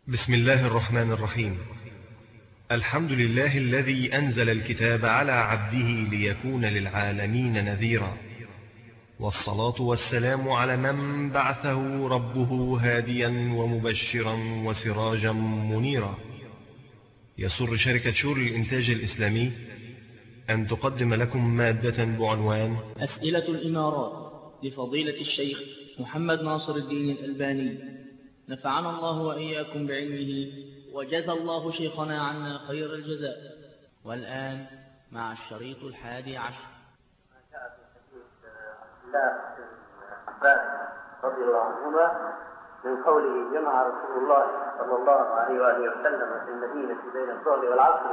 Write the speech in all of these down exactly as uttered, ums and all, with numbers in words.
بسم الله الرحمن الرحيم. الحمد لله الذي أنزل الكتاب على عبده ليكون للعالمين نذيرا، والصلاة والسلام على من بعثه ربه هاديا ومبشرا وسراجا منيرا. يسر شركة شور الإنتاج الإسلامي أن تقدم لكم مادة بعنوان أسئلة الإمارات لفضيلة الشيخ محمد ناصر الدين الألباني، نفعنا الله وإياكم بعلمه وجزى الله شيخنا عنا خير الجزاء. والآن مع الشريط الحادي عشر. ما جاء في حديث عبد الله بن عباس رضي الله عنهما من قوله: جمع رسول الله صلى الله عليه وآله وسلم في المدينة بين الظهر والعصر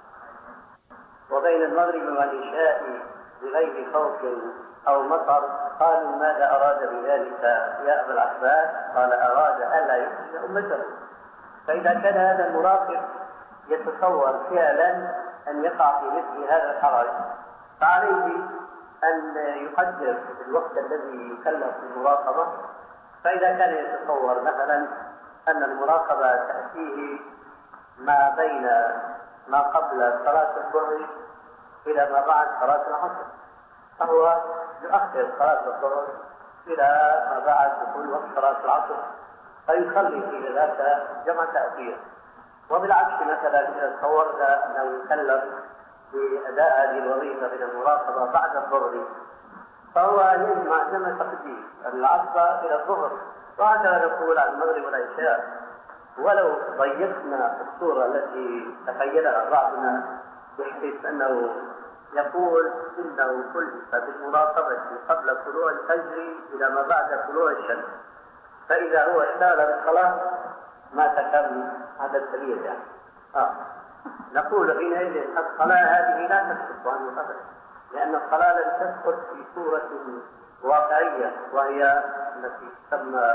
وبين المغرب والعشاء بغير خوف أو مطر. قالوا: ماذا أراد بذلك يا أبا العباس؟ قال: أراد ألا يخرج أمته. فإذا كان هذا المراقب يتصور فعلا أن يقع في مثل هذا الحرج، فعليه أن يقدر الوقت الذي يكلف بالمراقبة. فإذا كان يتصور مثلا أن المراقبة تأتيه ما بين ما قبل صلاة الظهر إلى ما بعد صلاة العصر، فهو يؤخر صلاة الظهر إلى ما بعد دخول وقت صلاة العصر، فيصلي في ذاك جمع تأثير. وبالعكس مثلا إذا تصورنا أنه يكلف بأداء هذه الوظيفة من المراقبة بعد الظهر، فهو يجمع جمع تقديم العصر إلى الظهر، وهكذا نقول عن المغرب والعشاء. ولو ضيقنا الصورة التي تخيلها بعضنا بحيث أنه يقول إنه كلف بالمراقبة قبل طلوع الفجر إلى ما بعد طلوع الشمس، فإذا هو اشتغل بالصلاة ما تكمل هذا الدليل يعني. آه. نقول حينئذ الصلاة هذه لا تسقط عنه أبدا، لأن الصلاة لم تسقط في صورة واقعية، وهي التي تسمى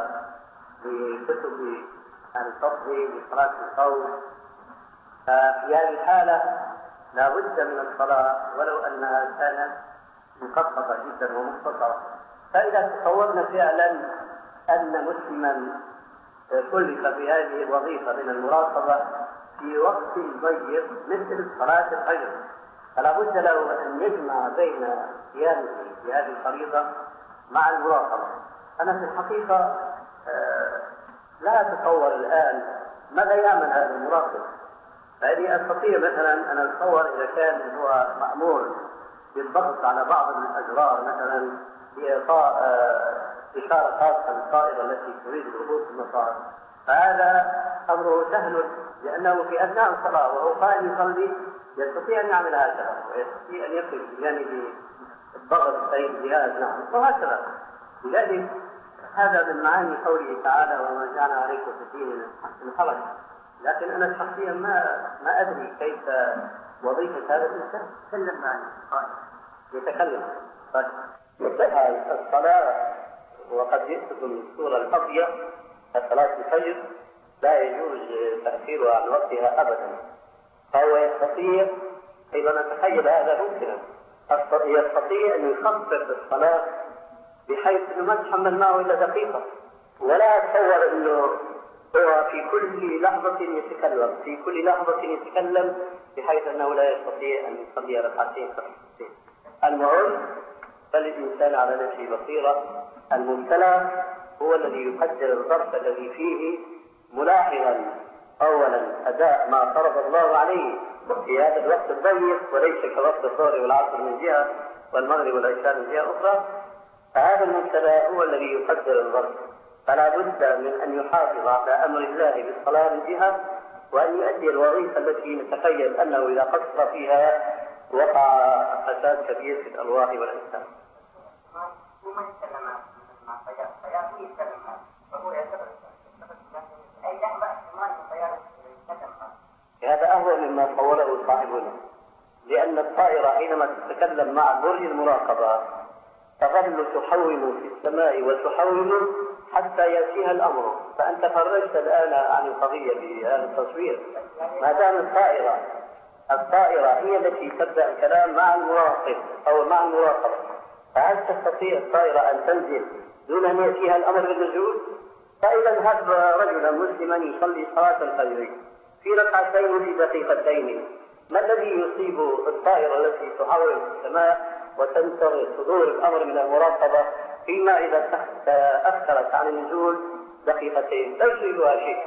بكتب الفقه بصلاة الخوف. ففي هذه الحالة لا بد من الصلاة ولو أنها كانت مخففة جدا ومختصرة. فإذا تصورنا فعلا أن مسلما كلف بهذه الوظيفة من المراقبة في وقت ضيق مثل صلاة الفجر، فلا بد له أن يجمع بين قيامه بهذه الفريضة مع المراقبة. أنا في الحقيقة لا أتصور الآن ماذا يعمل هذا المراقب. فإني أستطيع مثلا أن أتصور إذا كان هو مأمور بالضغط على بعض من الأزرار مثلا بإعطاء إشارة خاصة للطائرة التي تريد الهبوط في المطار، فهذا أمره سهل، لأنه في أثناء الصلاة وهو قائم يصلي يستطيع أن يعمل هكذا، ويستطيع أن يقف بجانب الضغط أي الجهاز. نعم، وهكذا. لذلك هذا من معاني قوله تعالى: وما جعل عليكم في الدين من حرج. لكن أنا شخصيا ما ما أدري كيف وظيفة هذا الإنسان. تكلم معي يتكلم طيب. الصلاة وقد يقصد الصورة القضية صلاة الفجر لا يجوز تأخيرها عن وقتها أبدا، فهو يستطيع، أيضا نتخيل هذا ممكنا، يستطيع أن يخفف الصلاة بحيث أنه ما تحمل معه إلا دقيقة، ولا أتصور أنه هو في كل لحظة يتكلم في كل لحظة يتكلم بحيث أنه لا يستطيع أن يصلي ركعتين خفيفتين. المهم فالإنسان على نفسه بصيرة. المبتلى هو الذي يقدر الظرف الذي فيه ملاحظا أولا أداء ما فرض الله عليه في هذا الوقت الضيق، وليس كوقت الظهر والعصر من جهة والمغرب والعشاء من جهة أخرى. فهذا المبتلى هو الذي يقدر الظرف، فلا بد من أن يحافظ على أمر الله بالصلاة من جهة، وأن يؤدي الوظيفة التي نتخيل أنه إذا قصر فيها وقع فساد كبير في الأرواح والأجسام. هذا أهون مما صوره صاحبنا، لأن الطائرة حينما تتكلم مع برج المراقبة تظل تحوم في السماء وتحوم حتى يأتيها الأمر. فأنت فرجت الآن عن القضية بهذا التصوير. ما دام الطائرة الطائرة هي التي تبدأ الكلام مع المراقب أو مع المراقبة، فهل تستطيع الطائرة أن تنزل دون أن يأتيها الأمر بالنزول؟ فإذا هب رجلا مسلما يصلي صلاة الفجر في ركعتين في دقيقتين، ما الذي يصيب الطائرة التي تحاول في السماء وتنتظر صدور الأمر من المراقبة فيما إذا أخرت عن النزول دقيقتين لا يصيبها شيء؟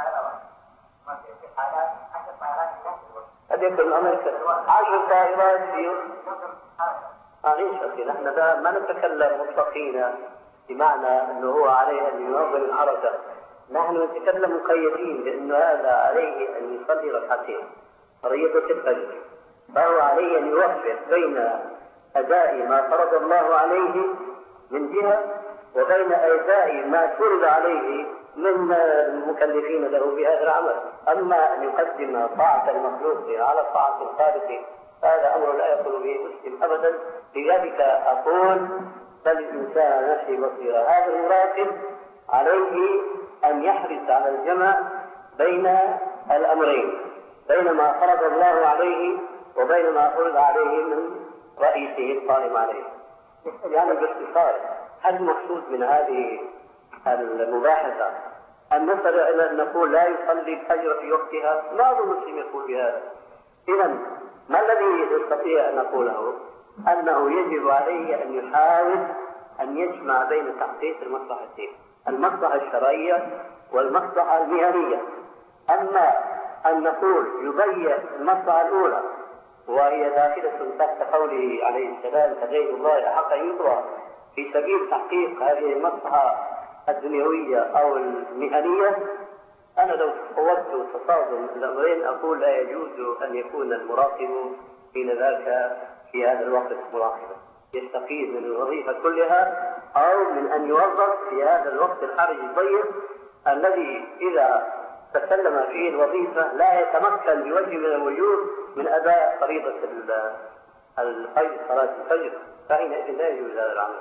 قد يكون الأمر عشر طائرات في معليش أخي، نحن ما نتكلم مطلقين بمعنى أنه هو عليه أن ينظم الحركة، نحن نتكلم مقيدين بأنه هذا عليه أن يصلي ركعتين فريضة الفجر، فهو عليه أن يوفق بين أداء ما فرض الله عليه من جهة وبين أداء ما فرض عليه من المكلفين له بهذا العمل. أما أن يقدم طاعة المخلوق على طاعة الخالق هذا أمر لا يقول به مسلم أبدا. لذلك أقول بل الإنسان نفسه بصيرة، هذا المراقب عليه أن يحرص على الجمع بين الأمرين، بين ما فرض الله عليه وبين ما فرض عليه من رئيسه القائم عليه. يعني باختصار هل المقصود من هذه المباحثة أن نصل إلى أن نقول لا يصلي الفجر في وقتها؟ بعض المسلم يقول بهذا. إذا ما الذي يستطيع أن نقوله؟ أنه يجب عليه أن يحاول أن يجمع بين تحقيق المصلحتين، المصلحة الشرعية والمصلحة المهنية. أما أن نقول يضيع المصلحة الأولى وهي داخلة تحت قوله عليه السلام فدين الله أحق أن يطوى في سبيل تحقيق هذه المصلحة الدنيوية أو المهنية، أنا لو قوضت تصادم الأمرين أقول لا يجوز أن يكون المراقب حين ذاك في هذا الوقت مراقبا، يستفيد من الوظيفة كلها أو من أن يوظف في هذا الوقت الحرج الضيق الذي إذا تسلم فيه الوظيفة لا يتمكن بوجه من الوجوه من أداء فريضة الفجر صلاة الفجر، فحينئذ لا يجوز هذا العمل.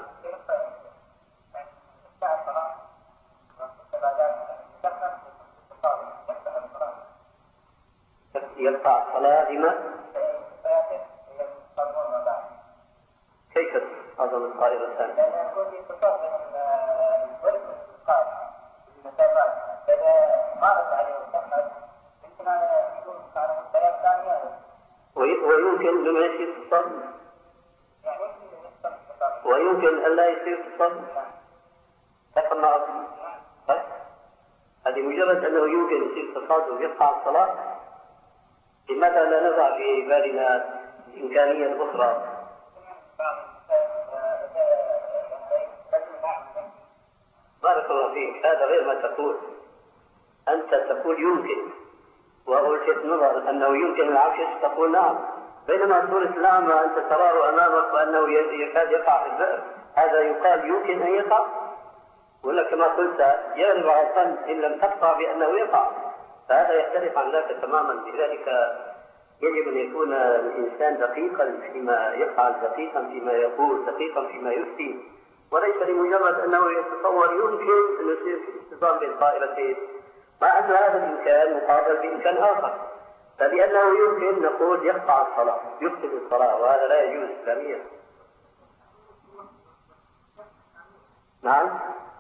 يقطع الصلاة لما؟ كيف أظن الطائرة الثانية؟ لأن يكون اتصال بين الوزن والإسقاط المسافات، فإذا مارس عليه السفر يمكن أن يكون على مستويات ثانية ويمكن لما يصير اتصال؟ يعني ويمكن أن لا يصير اتصال؟ تفهم ما أقول؟ هذه مجرد أنه يمكن يصير اتصال ويقطع الصلاة، لماذا لا نضع في بالنا إمكانية أخرى؟ بارك الله فيك، هذا غير ما تقول. أنت تقول يمكن، وألفت نظر أنه يمكن العكس تقول نعم، بينما صورة الأعمى أنت تراه أمامك وأنه يكاد يقع في البئر، هذا يقال يمكن أن يقع، ولا كما قلت يغلب على الظن إن لم تقطع بأنه يقع، فهذا يختلف عن ذاك تماما. لذلك يجب أن يكون الإنسان دقيقا فيما يفعل، دقيقا فيما يقول، دقيقا فيما يفتي، وليس لمجرد أنه يتصور يمكن أن يصير في اتصال بين طائرتين، مع أن هذا الإمكان مقابل بإمكان آخر، فلأنه يمكن نقول يقطع الصلاة، يفسد الصلاة، وهذا لا يجوز إسلاميا. نعم.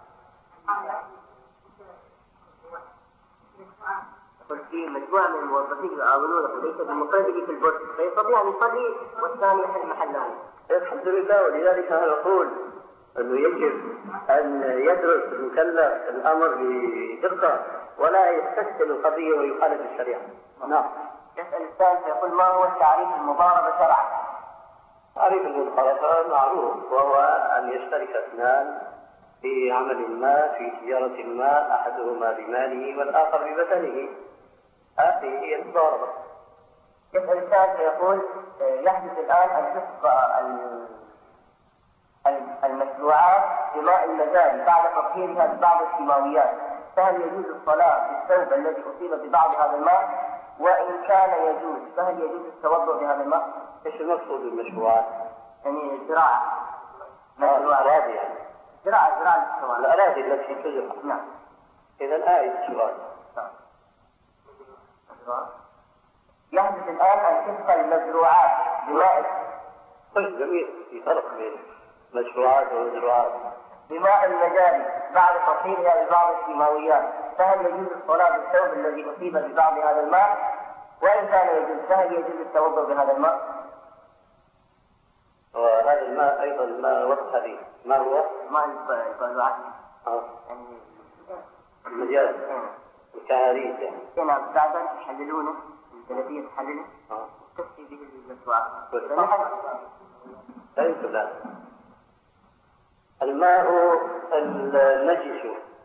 قلت في مجموعة من الموظفين يعاونونه وليس بمفرده في البرج، فيستطيع أن يصلي والثاني يحل محله. الحمد لله. ولذلك أنا أقول أنه يجب أن يدرس المكلف الأمر بدقة ولا يستسهل القضية ويخالف الشريعة. نعم. يسأل الثالث يقول ما هو تعريف المضاربة شرعا؟ تعريف المضاربة معروف، وهو أن يشترك اثنان في عمل ما، في تجارة ما، أحدهما بماله والآخر ببدنه، هذه هي المضاربة. يسأل الثالث يقول يحدث الآن أن تسقى المشروعات بماء المزاري بعد تطهيرها ببعض الكيماويات، فهل يجوز الصلاة في الثوب الذي أصيب ببعض هذا الماء؟ وإن كان يجوز فهل يجوز التوضؤ بهذا الماء؟ ايش المقصود بالمشروعات؟ يعني زراعة الأراضي، يعني زراعة زراعة الشوارع، الأراضي التي تزرع. نعم. إذا آية السؤال. يحدث الآن أن تسقى المزروعات بماء. طيب جميل، في فرق بين مشروعات ومزروعات. بماء المجاري بعد تطهيرها ببعض الكيماويات، فهل يجوز الصلاة بالثوب الذي أصيب ببعض هذا الماء؟ وإن كان يجوز فهل يجوز التوضؤ بهذا الماء؟ وهذا الماء أيضا ما وضح به ما هو؟ ماء البعث اه المجال الكهاريس يعني. نعم بعد يحللونه الثلاثية تحلله اه تكفي به المسواع. ليس لا. الماء النجس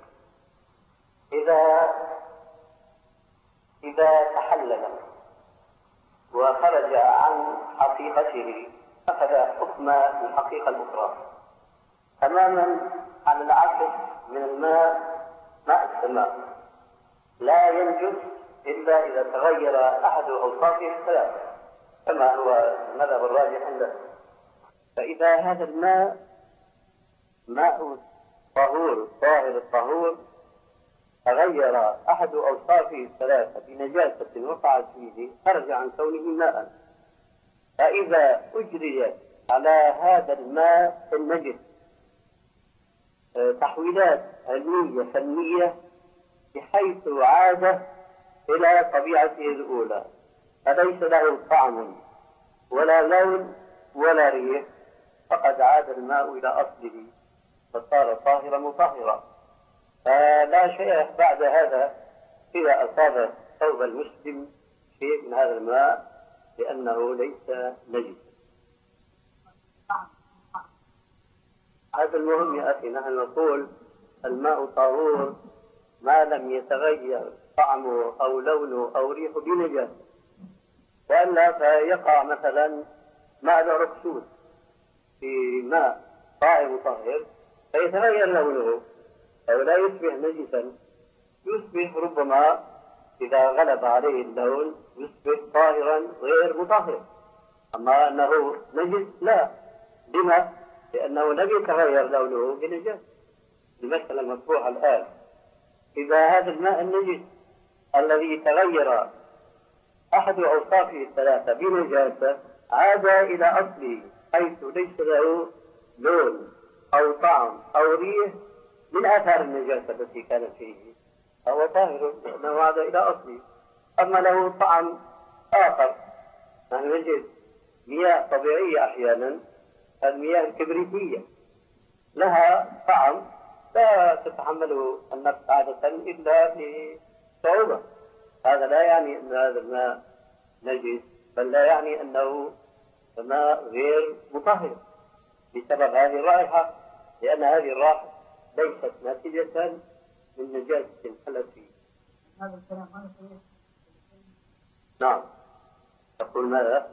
إذا إذا تحلل وخرج عن حقيقته أخذ حكم الحقيقة الأخرى تماما على العكس من الماء. ماء السماء لا ينجس إلا إذا تغير أحد أوصافه الثلاثة كما هو المذهب الراجح عنده. فإذا هذا الماء ماء طهور طاهر الطهور تغير أحد أوصافه الثلاثة بنجاسة وقعت فيه خرج عن كونه ماء. فإذا أجري على هذا الماء النجس تحويلات علمية فنية بحيث عاد إلى طبيعته الأولى فليس له طعم ولا لون ولا ريح، فقد عاد الماء إلى أصله فصار طاهرا مطهرا. فلا شيء بعد هذا إذا أصاب ثوب المسلم شيء من هذا الماء لأنه ليس نجس. هذا المهم يا أخي، نحن نقول الماء طهور ما لم يتغير طعمه أو لونه أو ريحه بنجاسة، وإلا فيقع مثلا ماء العرقسوس في ماء طاهر مطهر فيتغير لونه أو لا يصبح نجسا، يصبح ربما إذا غلب عليه اللون يصبح طاهرا غير مطهر. أما أنه نجس لا. لما؟ لأنه لم يتغير لونه بنجاسة. المسألة مطروحة الآن، إذا هذا الماء النجس الذي تغير أحد أوصافه الثلاثة بنجاسة عاد إلى أصله حيث ليس له لون أو طعم أو ريح من آثار النجاسة التي كانت فيه، فهو طاهر لأنه عاد إلى أصله. أما له طعم آخر، نحن نجد مياه طبيعية أحيانا، المياه الكبريتية لها طعم لا تتحمله النفس عادة إلا بصعوبة. هذا لا يعني أن هذا الماء نجس، بل لا يعني أنه ماء غير مطهر بسبب هذه الرائحة، لأن هذه الرائحة ليست ناتجة من نجاسة حلت فيه. هذا الكلام هذا نعم. تقول ماذا؟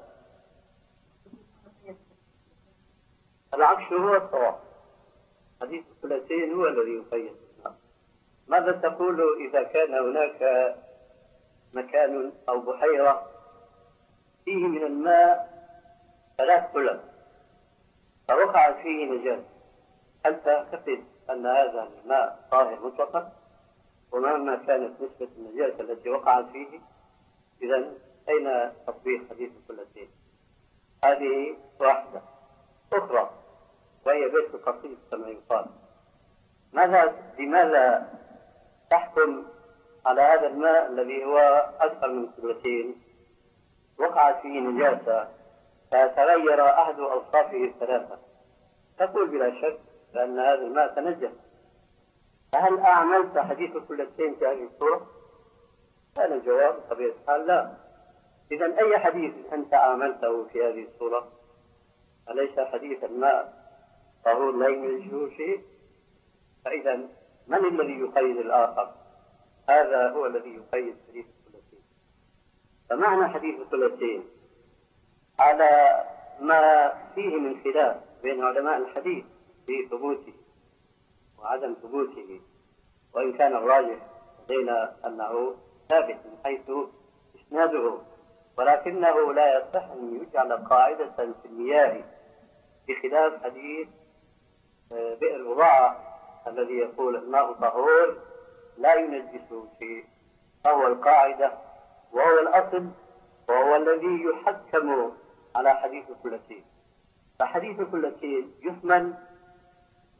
العكس هو الصواب. حديث الثلاثين هو الذي يقيد. ماذا تقول إذا كان هناك مكان أو بحيرة فيه من الماء ثلاث قلل فوقع فيه نجاسة، هل تعتقد أن هذا الماء طاهر مطلقا؟ ومهما كانت نسبة النجاسة التي وقعت فيه، إذن أين تطبيق حديث الثلاثين؟ هذه واحدة. أخرى وهي بيت القصيد كما يقال، ماذا لماذا تحكم على هذا الماء الذي هو أكثر من ثلثين وقعت فيه نجاسة فتغير أحد أوصافه الثلاثة؟ تقول بلا شك لأن هذا الماء تنجس. فهل أعملت حديث الثلثين في هذه الصورة؟ كان الجواب بطبيعة الحال لا. إذن أي حديث أنت أعملته في هذه الصورة؟ أليس حديث الماء طهور لا ينجسه شيء؟ فإذا من الذي يقيد الآخر؟ هذا هو الذي يقيد حديث الثلاثين. فمعنى حديث الثلاثين على ما فيه من خلاف بين علماء الحديث في ثبوته وعدم ثبوته، وإن كان الراجح لدينا أنه ثابت من حيث إسناده، ولكنه لا يصح أن يجعل قاعدة في المياه بخلاف حديث بئر البضاعة الذي يقول الماء طهور لا ينجسه شيء. فهو القاعدة وهو الأصل وهو الذي يحكم على حديث الثلاثين. فحديث الثلاثين يحمل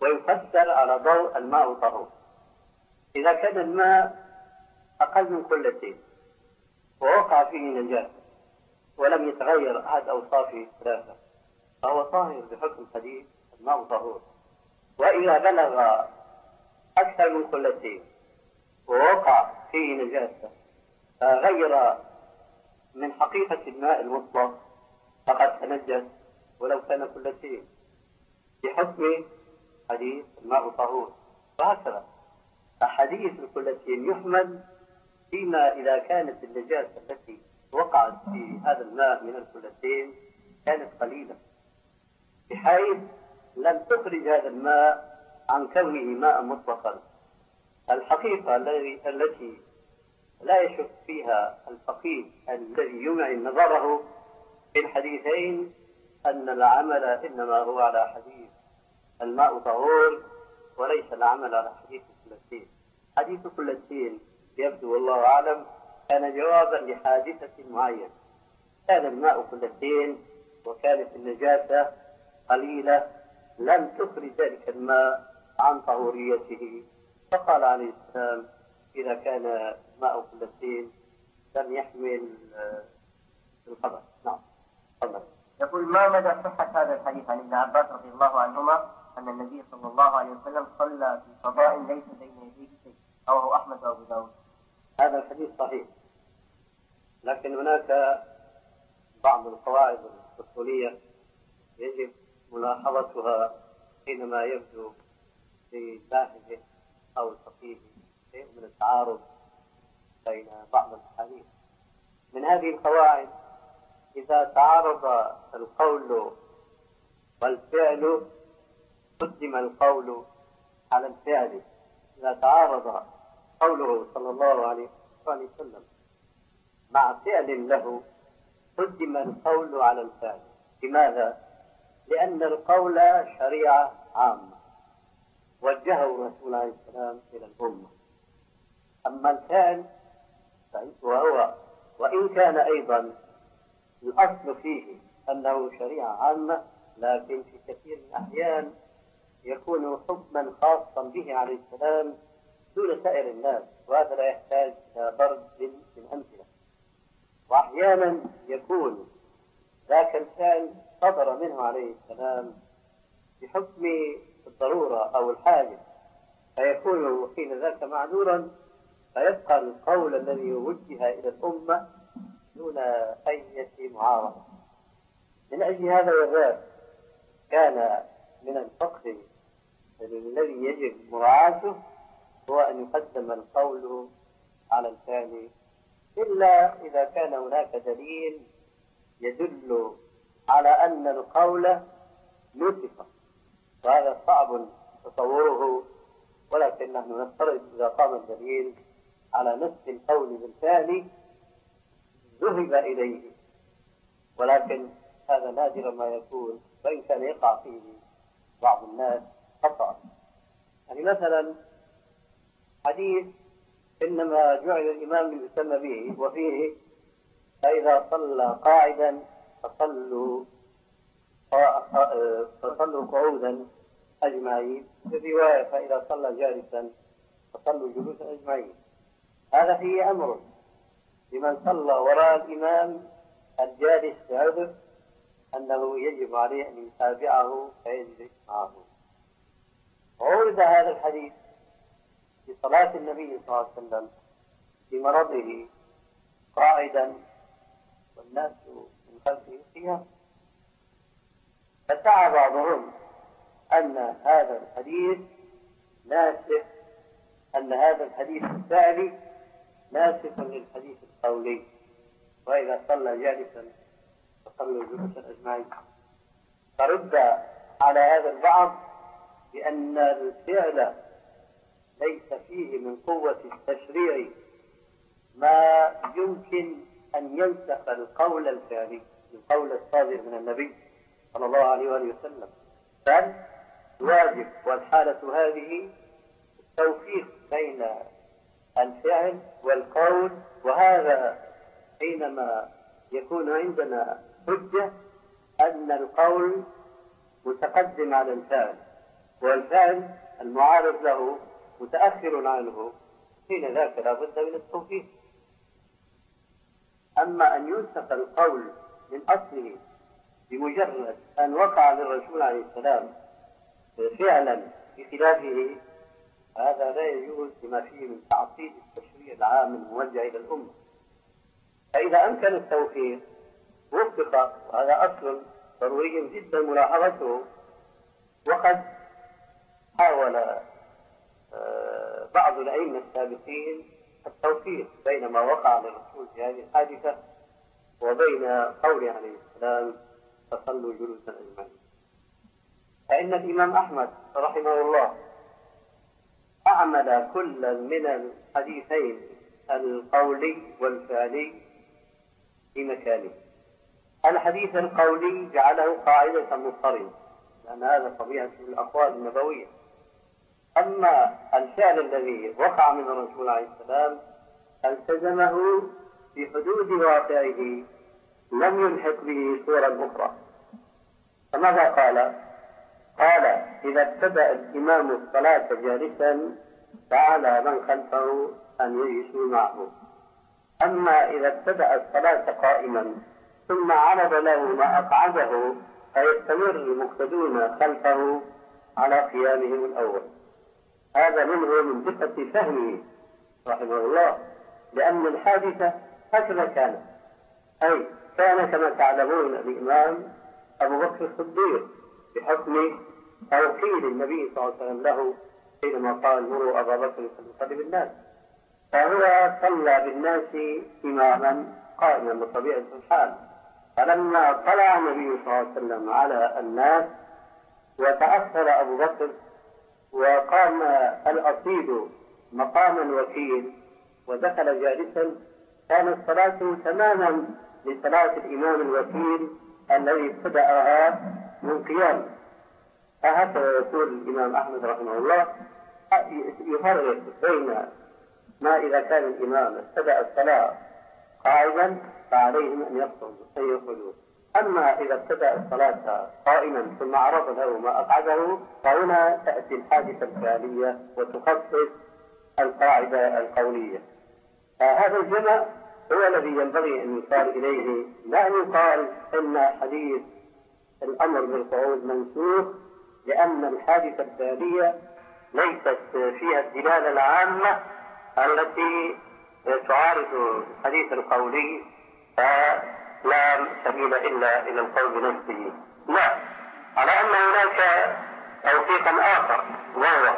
ويفسر على ضوء الماء طهور. إذا كان الماء أقل من قلتين ووقع فيه نجاسة ولم يتغير أحد أوصافه الثلاثة فهو طاهر بحكم حديث الماء طهور. وإذا بلغ أكثر من قلتين ووقع فيه نجاسة فغير من حقيقة الماء المطلق فقد تنجس ولو كان قلتين بحكم حديث الماء طهور. وهكذا فحديث القلتين يحمل فيما إذا كانت النجاسة التي وقعت في هذا الماء من القلتين كانت قليلة بحيث لم تخرج هذا الماء عن كونه ماء مطلقا. الحقيقة التي لا يشك فيها الفقيه الذي يمعن نظره في الحديثين أن العمل إنما هو على حديث الماء طهور وليس العمل على حديث القلتين. حديث القلتين يبدو والله أعلم كان جوابا لحادثة معينة، كان الماء قلتين وكانت النجاسة قليلة لم تخرج ذلك الماء عن طهوريته، فقال عليه السلام إذا كان الماء قلتين لم يحمل الخبث. نعم. تفضل. يقول ما مدى صحة هذا الحديث عن ابن عباس رضي الله عنهما أن النبي صلى الله عليه وسلم صلى في فضاء ليس بين يديه شيء، رواه أحمد وأبو داود؟ هذا الحديث صحيح، لكن هناك بعض القواعد الأصولية يجب ملاحظتها حينما يبدو في باحثه أو الفقيه شيء من التعارض بين بعض الأحاديث. من هذه القواعد إذا تعارض القول والفعل قدم القول على الفعل. إذا تعارض قوله صلى الله عليه وسلم مع فعل له قدم القول على الفعل. لماذا؟ لأن القول شريعة عامة وجهه الرسول عليه السلام إلى الأمة، أما الفعل وهو وإن كان أيضا الأصل فيه أنه شريعة عامة لكن في كثير من الأحيان يكون حكما خاصا به عليه السلام دون سائر الناس، وهذا لا يحتاج إلى ضرب من أمثلة. وأحيانا يكون ذاك الفعل صدر منه عليه السلام بحكم الضرورة أو الحاجة فيكون حين ذاك معذورا، فيبقى القول الذي وجه إلى الأمة دون أي معارضة. من أجل هذا وذاك كان من الفقه الذي يجب مراعاته هو أن يقدم القول على الفعل، إلا إذا كان هناك دليل يدل على أن القول نسخ، وهذا صعب تصوره، ولكن نحن نفترض إذا قام الدليل على نسخ القول بالفعل ذهب إليه، ولكن هذا نادر ما يكون وإن كان يقع فيه بعض الناس خطأ. يعني مثلا حديث إنما جعل الإمام ليسمى به وفيه فإذا صلى قاعدا فصلوا فصلوا قعودا أجمعين، في رواية فإذا صلى جالسا فصلوا جلوسا أجمعين. هذا فيه أمر لمن صلى وراء الإمام الجالس بعذر أنه يجب عليه أن يتابعه فيجلس معه. وورد هذا الحديث في صلاة النبي صلى الله عليه وسلم في مرضه قاعدا والناس من خلفه قيام، فسعى بعضهم أن هذا الحديث ناسخ، أن هذا الحديث الفعلي ناسخ للحديث القولي، وإذا صلى جالسا فصلوا جلوسا أجمعين. فرد على هذا البعض بأن الفعل ليس فيه من قوة التشريع ما يمكن أن ينسخ القول الفعلي، القول الصادر من النبي صلى الله عليه وآله وسلم، بل الواجب والحالة هذه التوفيق بين الفعل والقول. وهذا حينما يكون عندنا حجة أن القول متقدم على الفعل، والفعل المعارض له متأخر عنه، حين ذاك لا بد من التوفيق. أما أن ينسخ القول من أصله بمجرد أن وقع للرسول عليه السلام فعلا بخلافه، هذا لا يجوز لما فيه من تعطيل التشريع العام الموجه إلى الأمة. فإذا أمكن التوفيق وفق، وهذا أصل ضروري جدا ملاحظته. وقد حاول بعض الأئمة السابقين التوفيق بين ما وقع للرسول في هذه الحادثة وبين قوله عليه السلام فصلوا جلوسا أجمعين. فإن الإمام أحمد رحمه الله أعمل كل من الحديثين القولي والفعلي في مكانه. الحديث القولي جعله قاعدة مضطردة، لأن هذا طبيعة الأقوال النبوية. أما الفعل الذي وقع من الرسول عليه السلام التزمه في حدود واقعه، لم يلحق به صورا أخرى. فماذا قال؟ قال: إذا ابتدأ الإمام الصلاة جالسا فعلى من خلفه أن يجلسوا معه. أما إذا ابتدأ الصلاة قائما ثم عرض له ما أقعده فيستمر المقتدون خلفه على قيامهم الأول. هذا منه من دقة فهمه رحمه الله، لأن الحادثة هكذا كانت، أي كان كما تعلمون الإمام أبو بكر الصديق بحكم توكيل النبي صلى الله عليه وسلم له حينما قال: مروا أبا بكر فليصلي بالناس. فهو صلى بالناس إماما قائما بطبيعة الحال. فلما طلع النبي صلى الله عليه وسلم على الناس وتأخر أبو بكر وقام الأصيل مقام الوكيل ودخل جالسا، كانت صلاته تماما لصلاة الإمام الوكيل الذي ابتدأها من قيام. فهكذا يقول الإمام أحمد رحمه الله: يفرق بين ما إذا كان الإمام ابتدأ الصلاة قاعدا فعليهم أن يخرجوا، أما إذا ابتدأ الصلاة قائما ثم عرض له ما أقعده فهنا تأتي الحادثة الفعلية وتخصص القاعدة القولية. هذا الجمع هو الذي ينبغي أن يصار إليه، لا أن يقال إن حديث الأمر بالقعود منسوخ، لأن الحادثة الفعلية ليست فيها الدلالة العامة التي تعارض الحديث القولي، فلا سبيل إلا إلى القول بنفسه. لا، على أن هناك توفيقا آخر، وهو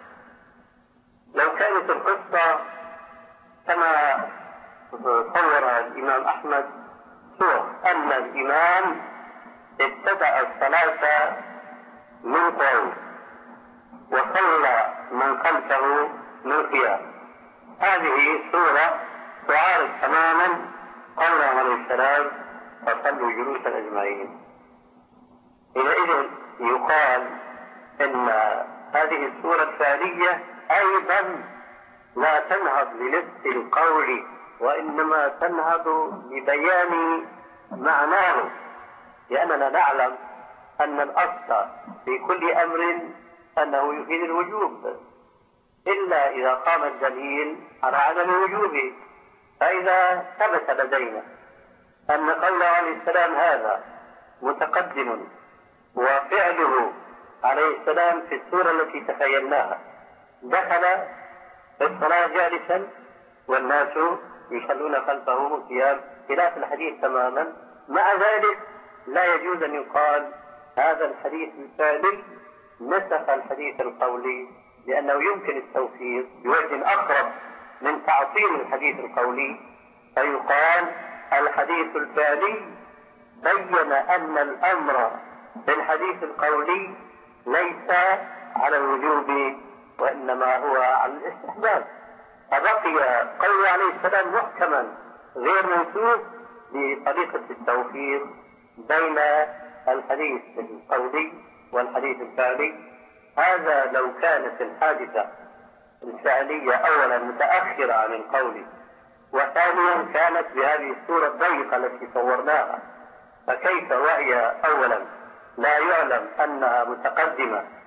لو كانت القصة كما صور الإمام أحمد صور أن الإمام ابتدأ الصلاة من قعود وصلى من خلفه من قيام، هذه صورة تعارض تماما قوله عليه السلام فصلوا جلوسا أجمعين. حينئذ يقال إن هذه الصورة الفعلية أيضا لا تنهض لنفس القول، وإنما تنهض لبيان معناه، لأننا نعلم أن الأصل في كل أمر أنه يفيد الوجوب، إلا إذا قام الدليل على عدم وجوبه. فإذا ثبت لدينا أن قوله عليه السلام هذا متقدم وفعله عليه السلام في السورة التي تخيلناها، دخل في الصلاة جالسا والناس يصلون خلفه قيام، خلاف الحديث تماما. مع ذلك لا يجوز أن يقال هذا الحديث الفعلي نسخ الحديث القولي، لأنه يمكن التوفيق بوجه أقرب من تعطيل الحديث القولي، فيقال الحديث الفعلي بين أن الأمر في الحديث القولي ليس على الوجوب وإنما هو على الاستحباب، فبقي قول عليه السلام محكما غير منسوخ بطريقة التوفيق بين الحديث القولي والحديث الفعلي. هذا لو كانت الحادثة الفعلية أولا متأخرة عن القول، وثانيا كانت بهذه الصورة الضيقة التي صورناها، فكيف وهي أولا لا يعلم أنها متقدمة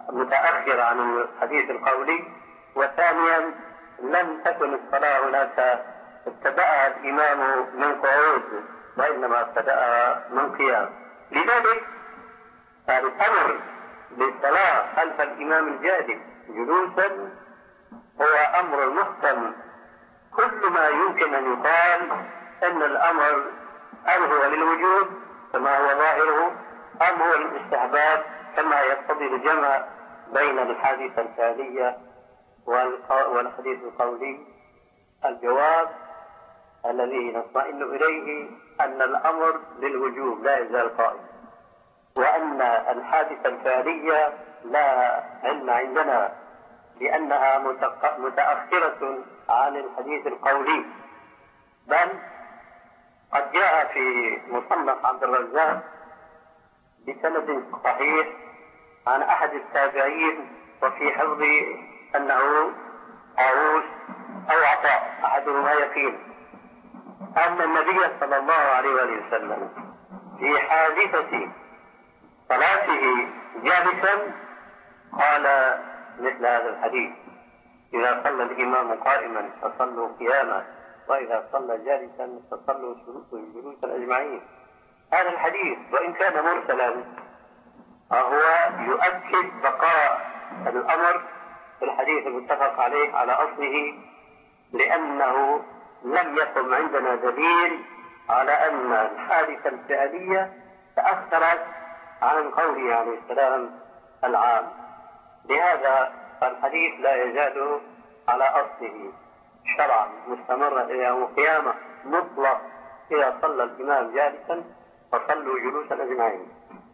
متأخر عن الحديث القولي، وثانيا لم تكن الصلاة هناك ابتدأها الإمام من قعود وإنما ابتدأها من قيام. لذلك الأمر بالصلاة خلف الإمام الجالس جلوسا هو أمر محكم. كل ما يمكن أن يقال أن الأمر أم هو للوجوب كما هو ظاهره أم هو للاستحباب كما يقتضي الجمع بين الحادثة الفعلية والحديث القولي. الجواب الذي نطمئن إليه أن الأمر للوجوب لا يزال قائم، وأن الحادثة الفعلية لا علم عندنا لأنها متأخرة عن الحديث القولي، بل قد جاء في مصنف عبد الرزاق بسند صحيح عن أحد التابعين وفي حفظه أنه طاووس أو عطاء أحدهما يقين أن النبي صلى الله عليه وسلم في حادثة صلاته جالسا قال مثل هذا الحديث: إذا صلى الإمام قائما فصلوا قياما، وإذا صلى جالسا فصلوا جلوسا أجمعين. هذا الحديث وإن كان مرسلا فهو يؤكد بقاء الأمر في الحديث المتفق عليه على أصله، لأنه لم يقم عندنا دليل على أن الحادثة الفعلية تأخرت عن قوله عليه السلام العام. لهذا الحديث لا يزال على أصله شرعا مستمرا إلى يوم القيامة مطلق: إذا صلى الإمام جالسا فصلوا جلوسا أجمعين.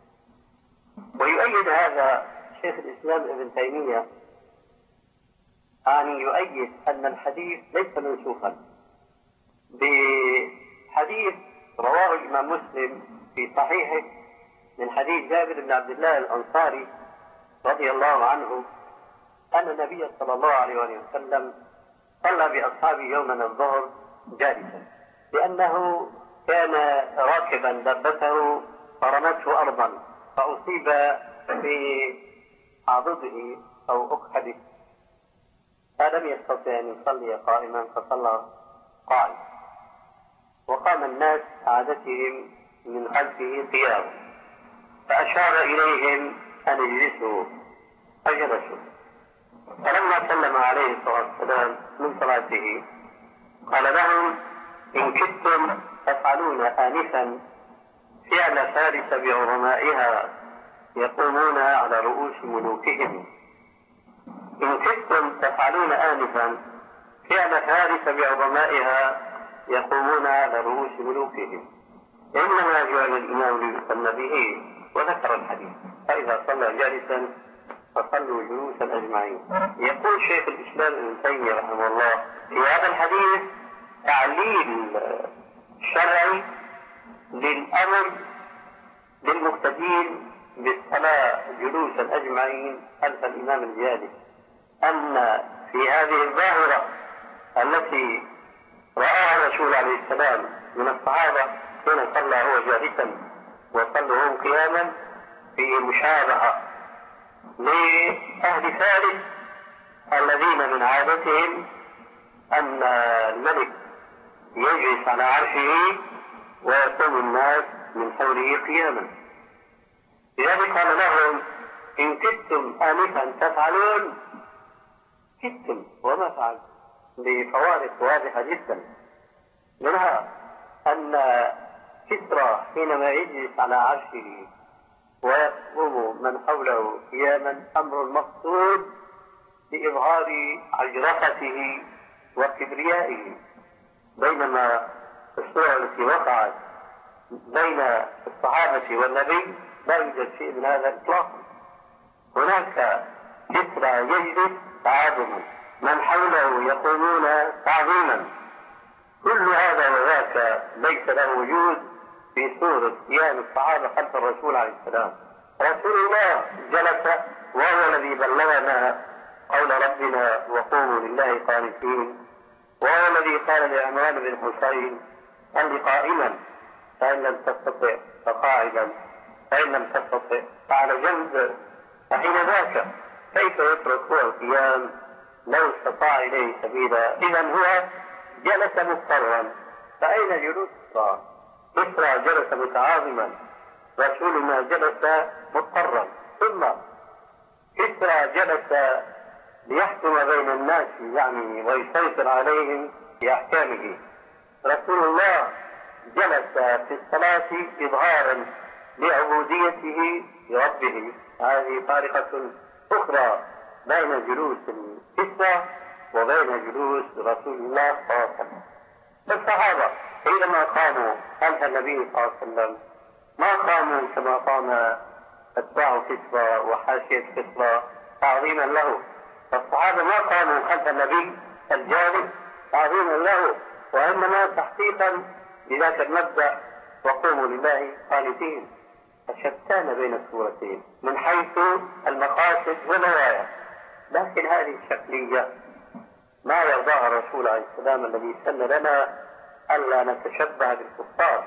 ويؤيد هذا شيخ الإسلام ابن تيمية، يعني يؤيد أن الحديث ليس منسوخا بحديث رواه الإمام مسلم في صحيحه من حديث جابر بن عبد الله الأنصاري رضي الله عنه أن النبي صلى الله عليه وسلم صلى بأصحابه يوما الظهر جالسا، لأنه كان راكبا دابته فرمته أرضا فأصيب في عضده أو أكحده فلم يستطع أن يصلي قائما فصلى قائما، وقام الناس عادتهم من خلفه قيام، فأشار إليهم أن يجلسوا فجلسوا. فلما سلم عليه الصلاة والسلام من صلاته قال لهم: إن كدتم تفعلون آنفا فعل فارس بعظمائها يقومون على رؤوس ملوكهم. إن كدتم تفعلون آنفا فعل فارس بعظمائها يقومون على رؤوس ملوكهم، إنما جعل الإمام ليصلى به، وذكر الحديث: فإذا صلى جالسا فصلوا جلوسا أجمعين. يقول شيخ الإسلام ابن تيمية رحمه الله في هذا الحديث تعليل شرعي للأمر للمقتدين بالصلاة جلوسا أجمعين خلف الإمام الجالس، أن في هذه الظاهرة التي رآها الرسول عليه السلام من الصحابة حين صلى هو جالسا وصلوا هم قياما في مشابهة لأهل فارس الذين من عادتهم أن الملك يجلس على عرشه ويقوم الناس من حوله قياما. لذلك قال لهم: إن كدتم آنفا تفعلون. كدتم وما فعلت بفوارق واضحة جدا، منها أن كسرى حينما يجلس على عرشه ويقوم من حوله قياما أمر مقصود بإظهار عجرفته وكبريائه، بينما الصورة التي وقعت بين الصحابة والنبي لا يوجد شيء من هذا إطلاقا. هناك كسرى يجلس تعاظما، من حوله يقومون تعظيما، كل هذا وذاك ليس له وجود في صورة قيام الصحابة خلف الرسول عليه السلام. رسول الله جلس وهو الذي بلغنا قول ربنا: وقوموا لله قانتين، وهو الذي قال لعمران بن حسين: صل قائما فإن لم تستطع فقاعدا، فإن لم تستطع فعلى جنب، فحين ذاك كيف يترك هو القيام لو استطاع إليه سبيلا؟ إذا هو جلس مضطرا. فأين جلوس كسرى؟ كسرى جلس متعاظما، رسولنا جلس مضطرا. ثم كسرى جلس ليحكم بين الناس يعني ويسيطر عليهم بأحكامه. رسول الله جلس في الصلاة إظهارا لعبوديته لربه. هذه طريقة أخرى بين جلوس الكسرى وبين جلوس رسول الله صلى الله عليه وسلم. الصحابة حينما قاموا خلف النبي صلى الله عليه وسلم ما قاموا كما قام أتباع كسرى وحاشية كسرى تعظيما له. فالصحابة ما قاموا خلف النبي الجالس تعظيما له، وإنما تحقيقا لذاك المبدأ وقوموا لله قانتين. فشتان بين الصورتين من حيث المقاصد والنوايا، لكن هذه الشكلية ما يرضاها الرسول عليه السلام الذي سن لنا ألا نتشبه بالكفار.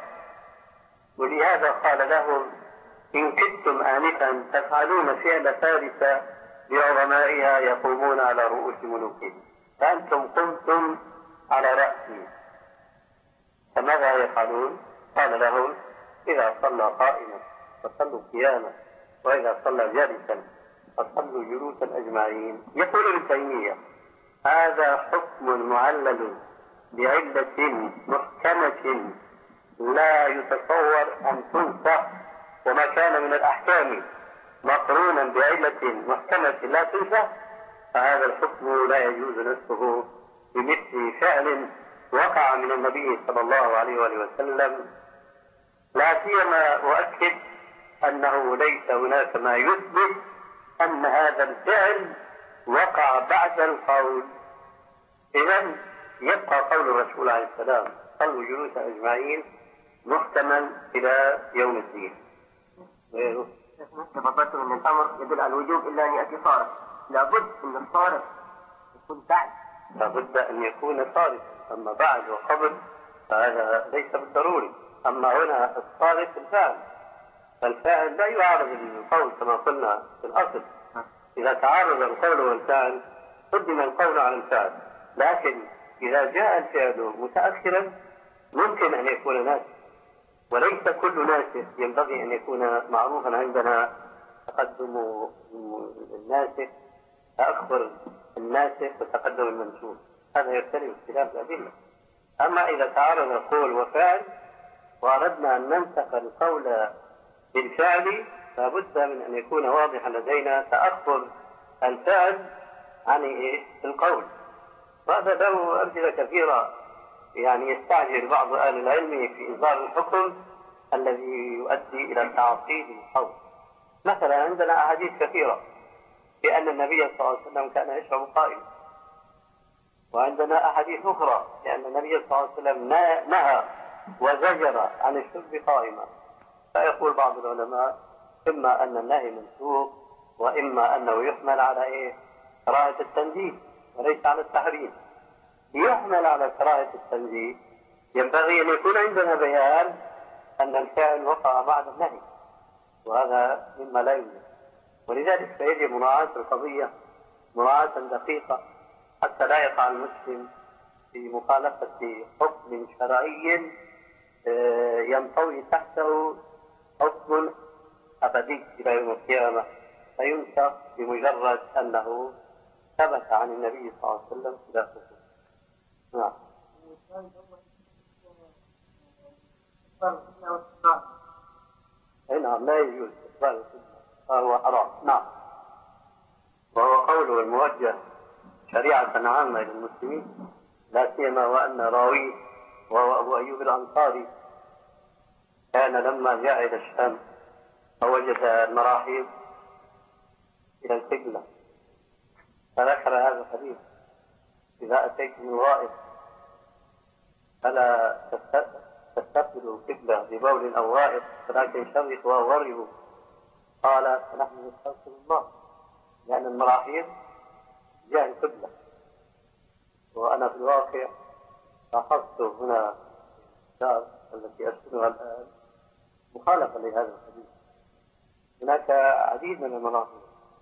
ولهذا قال لهم: إن كدتم آنفا تفعلون فعل فارس بعظمائها يقومون على رؤوس ملوكهم، فأنتم قمتم على رأسي، فماذا يفعلون؟ قال لهم: إذا صلى قائما فصلوا قياما، وإذا صلى جالسا فصلوا جلوسا أجمعين. يقول ابن تيمية: هذا حكم معلل بعلة محكمة لا يتصور أن تنسى، وما كان من الأحكام مقرونا بعلة محكمة لا تنسى فهذا الحكم لا يجوز نسخه بمثل فعل وقع من النبي صلى الله عليه وآله وسلم. لا سيما أؤكد أنه ليس هناك ما يثبت أن هذا الفعل وقع بعد القول. إذن يبقى قول الرسول عليه السلام: صلوا جلوس أجمعين محتمل إلى يوم الدين. غيره تفضلت من الأمر يدل على الوجوب إلا أن يأتي صارف. لابد أن الصارف يكون بعد، لابد أن يكون صارف. أما بعد وقبل فهذا ليس بالضروري. أما هنا الصارف الفعل، فالفاعل لا يعارض القول كما قلنا في الأصل. إذا تعارض القول والفعل قدم القول على الفعل، لكن إذا جاء الفعل متأخرا ممكن أن يكون ناسخ، وليس كل ناسخ ينبغي أن يكون معروفا عندنا تقدم الناسخ تأخر الناسخ وتقدم المنسوخ، هذا يختلف اختلاف الأدلة. أما إذا تعارض القول وفعل وأردنا أن ننسخ القول بالفعل فبد من أن يكون واضحا لدينا تأخر الفعل عن القول. وهذا له أمثلة كثيرة، يعني يستعجل بعض أهل العلم في إصدار الحكم الذي يؤدي إلى تعطيل القول. مثلا عندنا أحاديث كثيرة بأن النبي صلى الله عليه وسلم كان يشرب قائما، وعندنا أحاديث أخرى بأن النبي صلى الله عليه وسلم نهى وزجر عن الشرب قائما. فيقول بعض العلماء: إما أن النهي منسوخ، وإما أنه يحمل على إيه؟ كراهة التنزيه وليس على التحريم. يحمل على كراهة التنزيه ينبغي أن يكون عندنا بيان أن الفعل وقع بعد النهي، وهذا مما لا يوجد. ولذلك فيجب مراعاة القضية مراعاة دقيقة حتى لا يقع المسلم في مخالفة حكم شرعي ينطوي تحته حكم أبدي إلى يوم القيامة فينسخ بمجرد أنه ثبت عن النبي صلى الله عليه وسلم خلافه. نعم. نعم لا يجوز إقبال القبلة فهو حرام. نعم. وهو قوله الموجه شريعة عامة للمسلمين، لا سيما وأن راويه وهو أبو أيوب الأنصاري كان لما جاء إلى الشام فوجد المراحيض إلى القبلة فذكر هذا الحديث: إذا أتيتم الغائط فلا تستقبلوا القبلة ببول أو غائط ولكن شرقوا أو غربوا. قال: فنحن نستغفر الله لأن المراحيض جاء القبلة. وأنا في الواقع لاحظت هنا الدار التي أسكنها الآن مخالفة لهذا الحديث. هناك عديد من المناطق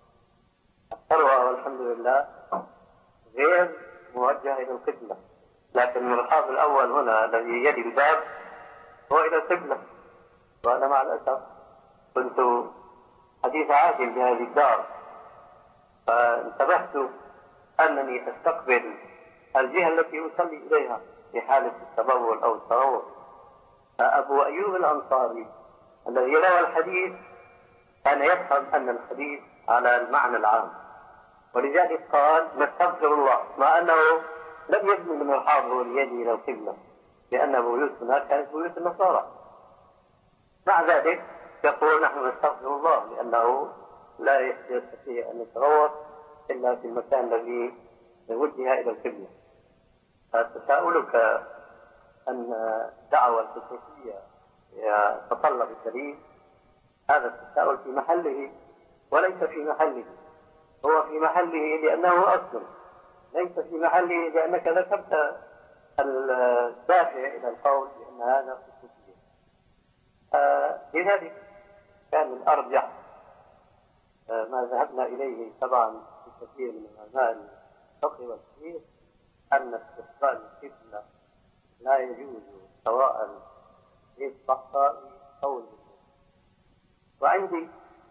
أكثرها والحمد لله غير موجه إلى القبلة، لكن الملحاظ الأول هنا الذي يلي الباب هو إلى القبلة. وأنا مع الأسف كنت حديث عهد بهذه الدار، فانتبهت أنني أستقبل الجهة التي أصلي إليها في حالة التبول أو التروح. فأبو أيوب الأنصاري الذي روى الحديث كان يفهم أن الحديث على المعنى العام، ولذلك قال نستغفر الله، مع أنه لم يبني من الحاضر ليدي إلى القبلة، لأن بيوتنا كانت بيوت النصارى. مع ذلك يقول نحن نستغفر الله لأنه لا يستطيع أن يتغوط إلا في المكان الذي وجه إلى القبلة. فتساؤلك أن دعوة الخصوصية يتطلب الدليل، هذا التساؤل في محله وليس في محله. هو في محله لأنه أصل، ليس في محله لأنك ذكرت الدافع إلى القول بأن هذا خصوصية. آه لذلك كان الأرجح آه ما ذهبنا إليه طبعا في كثير من علماء الفقه والحديث أن استقبال القبلة لا يجوز سواء للصحراء أو للمسجد. وعندي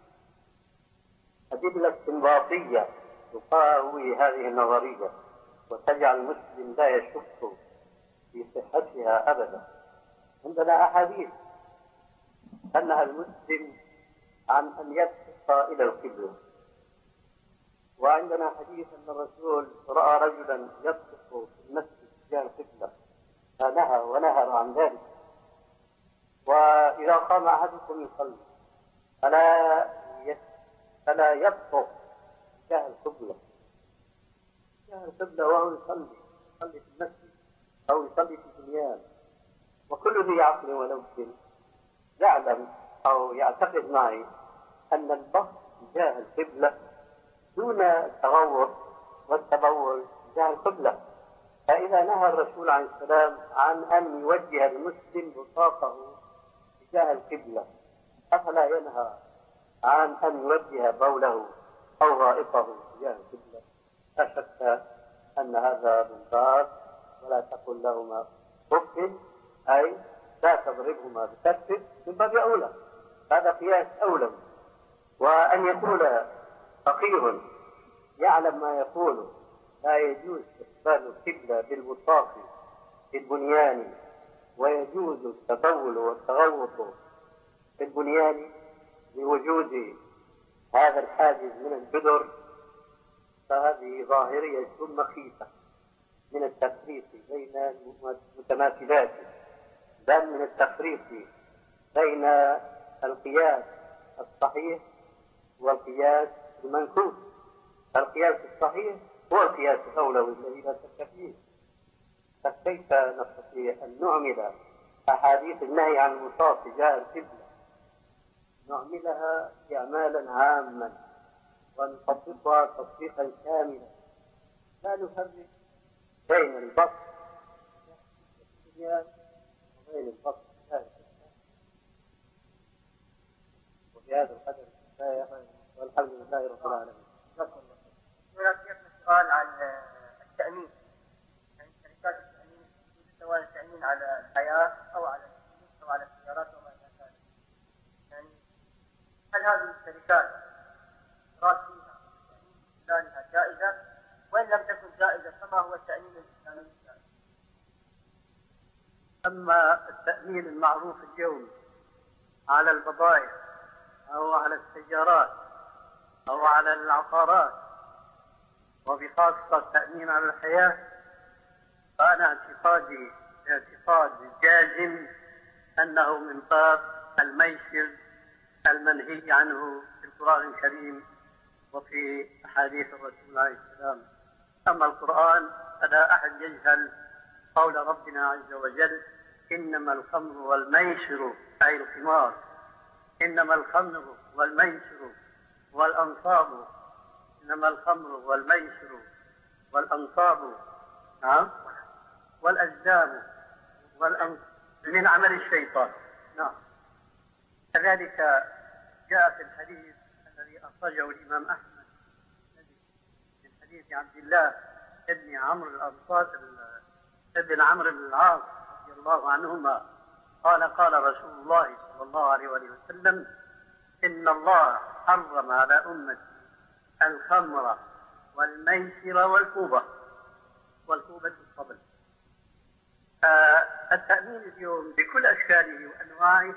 أدلة استنباطية تقاوي هذه النظرية وتجعل المسلم لا يشك في صحتها أبدا. عندنا أحاديث أنها المسلم عن أن يبصق إلى القبلة، وعندنا حديث أن الرسول رأى رجلا يبصق في المسجد تجاه القبلة فنهى ونهر عن ذلك. وإذا قام أحدكم يصلي فلا فلا يبصق تجاه القبلة تجاه القبلة وهو يصلي يصلي في المسجد أو يصلي في بنيان. وكل ذي عقل ونفس يعلم أو يعتقد معي أن البصق تجاه القبلة دون التغوط والتبول تجاه القبلة. فإذا نهى الرسول عليه السلام عن أن يوجه المسلم بساطه تجاه القبلة، أفلا ينهى عن أن يوجه بوله أو غائطه تجاه القبلة؟ لا شك أن هذا من باب ولا تقل لهما أف، أي لا تضربهما بكفك، من باب أولى. هذا قياس أولى. وأن يقول فقيه يعلم ما يقول لا يجوز استقبال القبلة بالبساط في البنيان ويجوز التبول والتغوط في البنيان لوجود هذا الحاجز من الجدر، فهذه ظاهرية مخيفة من التفريق بين المتماثلات، بل من التفريق بين القياس الصحيح والقياس المنكوس. القياس الصحيح هو القياس الأولوي الذي لا شك فيه. فكيف نستطيع أن نعمل أحاديث النهي عن البساط تجاه القبلة نعملها إعمالا عاما ونطبقها تطبيقا كاملا، لا نفرق بين البسط وبين البسط تجاه القبلة. وفي هذا القدر كفاية والحمد لله رب العالمين. سؤال عن التأمين، يعني شركات التأمين سواء التأمين على الحياة أو على البيوت أو على السيارات وما إلى ذلك، يعني هل هذه الشركات رأس فيها التأمين الإسلامي جائزة، وإن لم تكن جائزة فما هو التأمين الإسلامي الجائز؟ أما التأمين المعروف اليوم على البضائع أو على السيارات أو على العقارات، وبخاصة التأمين على الحياة، فأنا اعتقادي اعتقاد جازم أنه من باب الميسر المنهي عنه في القرآن الكريم وفي أحاديث الرسول عليه السلام. أما القرآن فلا أحد يجهل قول ربنا عز وجل: إنما الخمر والميسر أي الخمار، إنما الخمر والميسر والأنصاب، إنما الخمر والميسر والأنصاب نعم والأزلام والأنصاب من عمل الشيطان. نعم. كذلك جاء في الحديث الذي أخرجه الإمام أحمد الذي حديث عبد الله ابن عمرو الأنصاري ابن عمرو بن العاص رضي الله عنهما قال قال رسول الله صلى الله عليه وسلم: إن الله حرم على أمتي الخمر والميسر والكوبة والكوبة الطبل. التأمين اليوم بكل أشكاله وأنواعه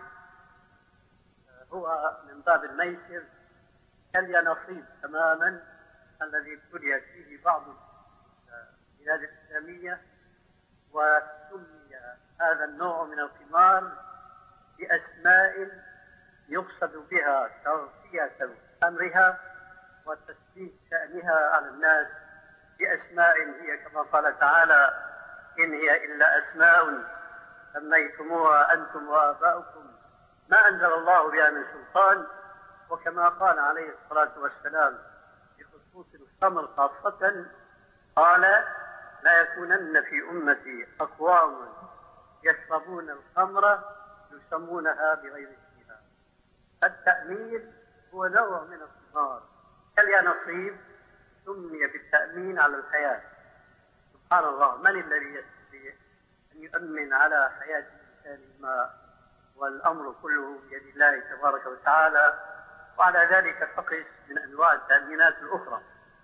هو من باب الميسر كاليانصيب تماما الذي ابتليت فيه بعض البلاد الإسلامية، وسمي هذا النوع من القمار بأسماء يقصد بها تغطية أمرها وتسليط شأنها على الناس بأسماء هي كما قال تعالى: إن هي إلا أسماء سميتموها أنتم وآباؤكم ما أنزل الله بها من سلطان. وكما قال عليه الصلاة والسلام بخصوص الخمر خاصة قال: لا يكونن في أمتي أقوام يشربون الخمر يسمونها بغير اسمها. التأمين هو نوع من القمار كاليانصيب، سمي بالتأمين على الحياة. سبحان الله، من الذي يستطيع أن يؤمن على حياة الإنسان ما والأمر كله بيد الله تبارك وتعالى؟ وعلى ذلك فقس من أنواع التأمينات الأخرى.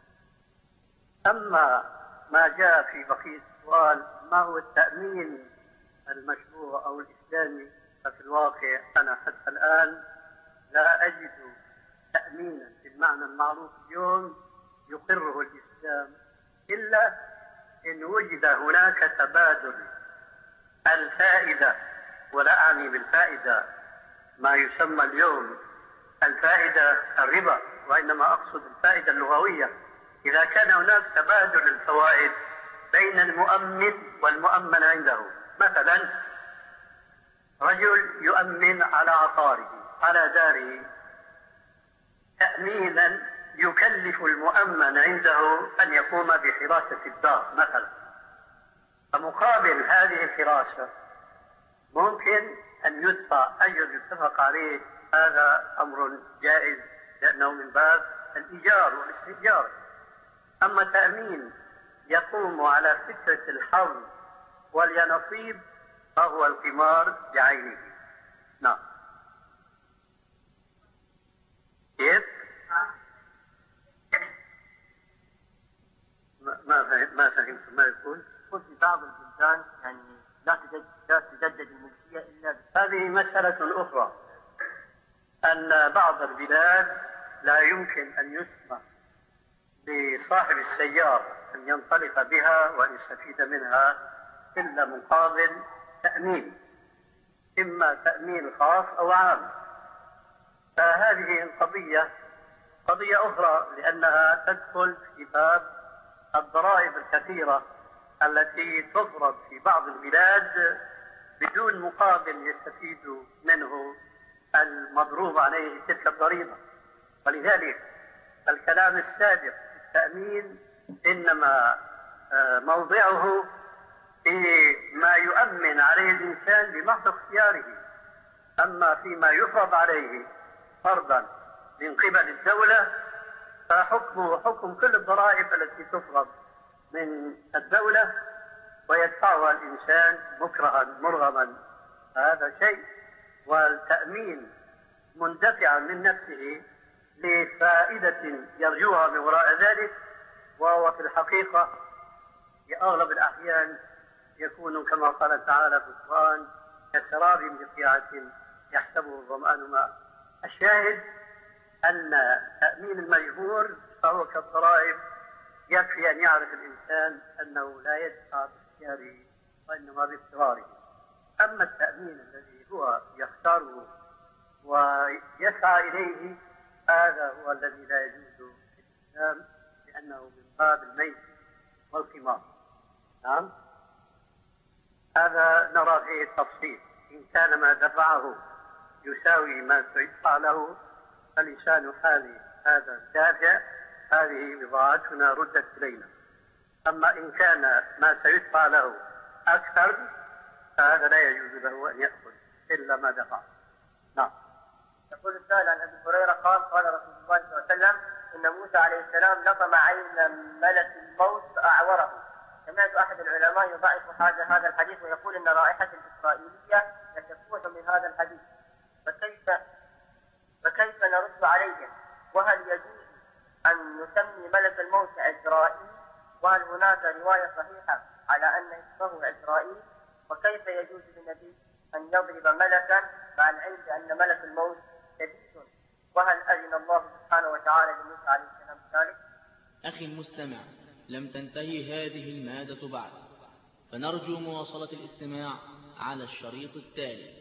أما ما جاء في بقية السؤال ما هو التأمين المشروع أو الإسلامي، ففي الواقع أنا حتى الآن لا أجد تأمينا بالمعنى المعروف اليوم يقره الإسلام، إلا إن وجد هناك تبادل الفائدة، ولا أعني بالفائدة ما يسمى اليوم الفائدة الربا، وإنما أقصد الفائدة اللغوية. إذا كان هناك تبادل الفوائد بين المؤمن والمؤمن عنده، مثلا رجل يؤمن على عقاره على داره تأمينا يكلف المؤمن عنده أن يقوم بحراسة الدار مثلا، فمقابل هذه الحراسة ممكن أن يدفع أجر يتفق عليه. هذا أمر جائز لأنه من باب الإيجار والاستئجار. أما تأمين يقوم على فكرة الحظ واليانصيب فهو القمار بعينه. نعم. كيف؟ ما فهمت ما فهمت ما يقول؟ قلت في بعض البلدان يعني لا لا تجدد الملكية إلا هذه مسألة أخرى، أن بعض البلاد لا يمكن أن يسمح لصاحب السيارة أن ينطلق بها وأن يستفيد منها إلا مقابل تأمين، إما تأمين خاص أو عام. فهذه القضية قضية أخرى، لأنها تدخل في باب الضرائب الكثيرة التي تفرض في بعض البلاد بدون مقابل يستفيد منه المضروب عليه تلك الضريبة. ولذلك الكلام السابق في التأمين إنما موضعه في ما يؤمن عليه الإنسان بمحض اختياره، أما فيما يفرض عليه فرضا من قبل الدولة فحكمه حكم كل الضرائب التي تفرض من الدولة ويدفعها الإنسان مكرها مرغما. هذا شيء، والتأمين مندفعا من نفسه لفائدة يرجوها من وراء ذلك، وهو في الحقيقة في أغلب الأحيان يكون كما قال تعالى في القرآن: كسراب بقيعة يحسبه الظمآن ماء. الشاهد أن تأمين المجبور فهو كالضرائب، يكفي أن يعرف الإنسان أنه لا يدفع باختياره وإنما باضطراره. أما التأمين الذي هو يختاره ويسعى إليه هذا هو الذي لا يجوز في الإسلام، لأنه من باب الميسر والقمار. نعم، هذا نرى فيه التفصيل. إن كان ما دفعه يساوي ما سيدفع له فلسان حال هذا الدافع هذه بضاعتنا ردت إلينا. أما إن كان ما سيدفع له أكثر فهذا لا يجوز له أن يأخذ إلا ما دفع. نعم. يقول السائل عن أبي هريرة قال: قال رسول الله صلى الله عليه وسلم: أن موسى عليه السلام لطم عين ملك الموت فأعوره. سمعت أحد العلماء يضعف هذا هذا الحديث ويقول أن رائحة الإسرائيلية تتفوح من هذا الحديث، فكيف فكيف نرد عليهم؟ وهل يجوز أن نسمي ملك الموت عزرائيل؟ وهل هناك رواية صحيحة على أن اسمه عزرائيل؟ وكيف يجوز للنبي أن يضرب ملكا مع العلم بأن ملك الموت شديد؟ وهل أذن الله سبحانه وتعالى لموسى عليه السلام ذلك؟ أخي المستمع، لم تنتهي هذه المادة بعد، فنرجو مواصلة الاستماع على الشريط التالي.